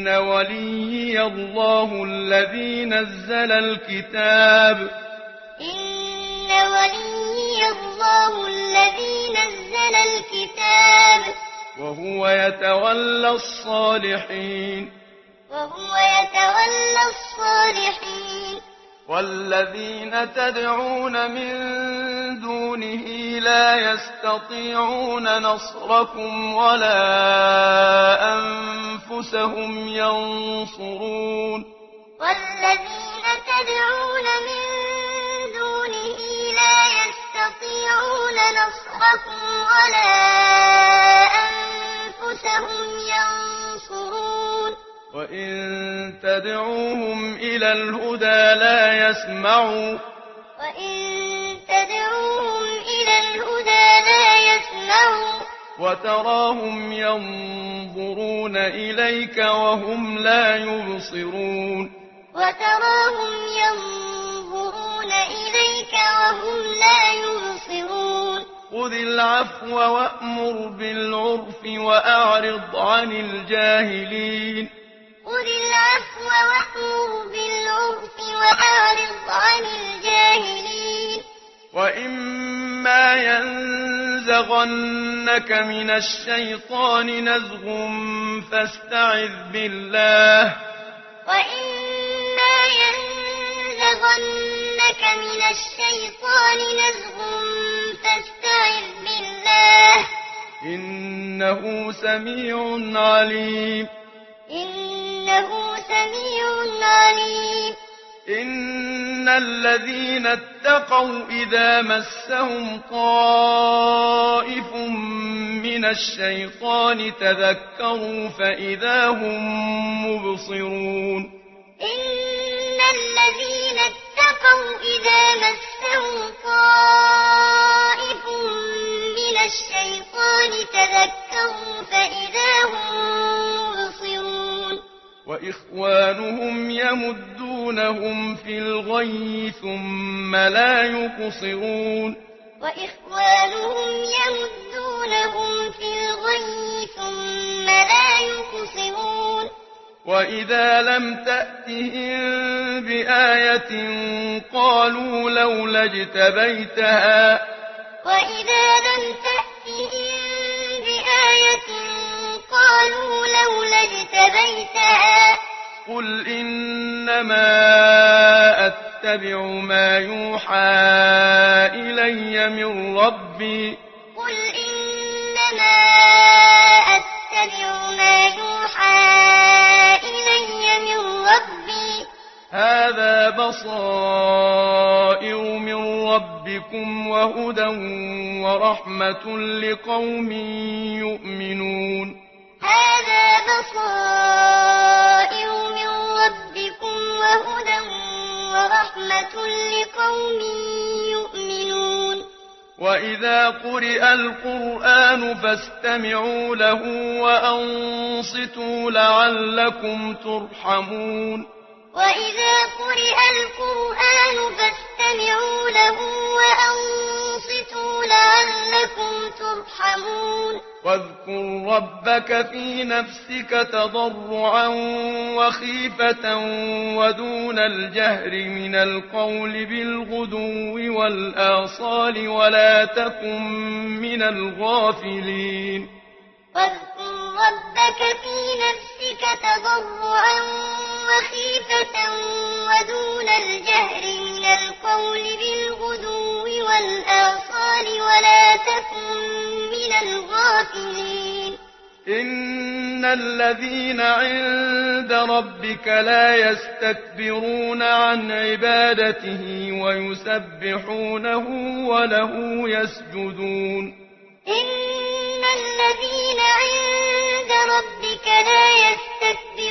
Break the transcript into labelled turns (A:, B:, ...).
A: إن وليي الله الذي نزل الكتاب
B: إن وليي الله الذي نزل الكتاب
A: وهو يتولى الصالحين والذين تدعون من دونه لا يستطيعون نصركم ولا أنفسهم ينصرون
B: والذين تدعون من دونه لا يستطيعون نصركم ولا أنفسهم ينصرون
A: وإن تدعوهم إلى الهدى لا يسمعوا وتراهم ينظرون إليك وهم لا يبصرون خذ العفو وأمر بالعرف وأعرض عن الجاهلين وإما ينزغنك من الشيطان نزغ فاستعذ بالله إنه سميع عليم إن الذين اتقوا إذا مسهم طائف من الشيطان تذكروا فإذا هم مبصرون
B: إن الذين اتقوا إذا مسهم طائف من الشيطان تذكروا فإذا هم مبصرون
A: وإخوانهم يمدونهم في الغي ثم لا يقصرون وإذا لم تأتهم بآية قالوا لولا اجتبيتها قل إنما أتبع ما يوحى إلي من ربي هذا بصائر من ربكم وهدى ورحمة لقوم يؤمنون وإذا قرئ القرآن فاستمعوا له وأنصتوا لعلكم ترحمون واذكر ربك في نفسك تضرعا وخيفة ودون الجهر من القول بالغدو والآصال ولا تكن من الغافلين إن الذين عند ربك لا يستكبرون عن عبادته ويسبحونه وله يسجدون
B: إن الذين عند ربك لا يستكبرون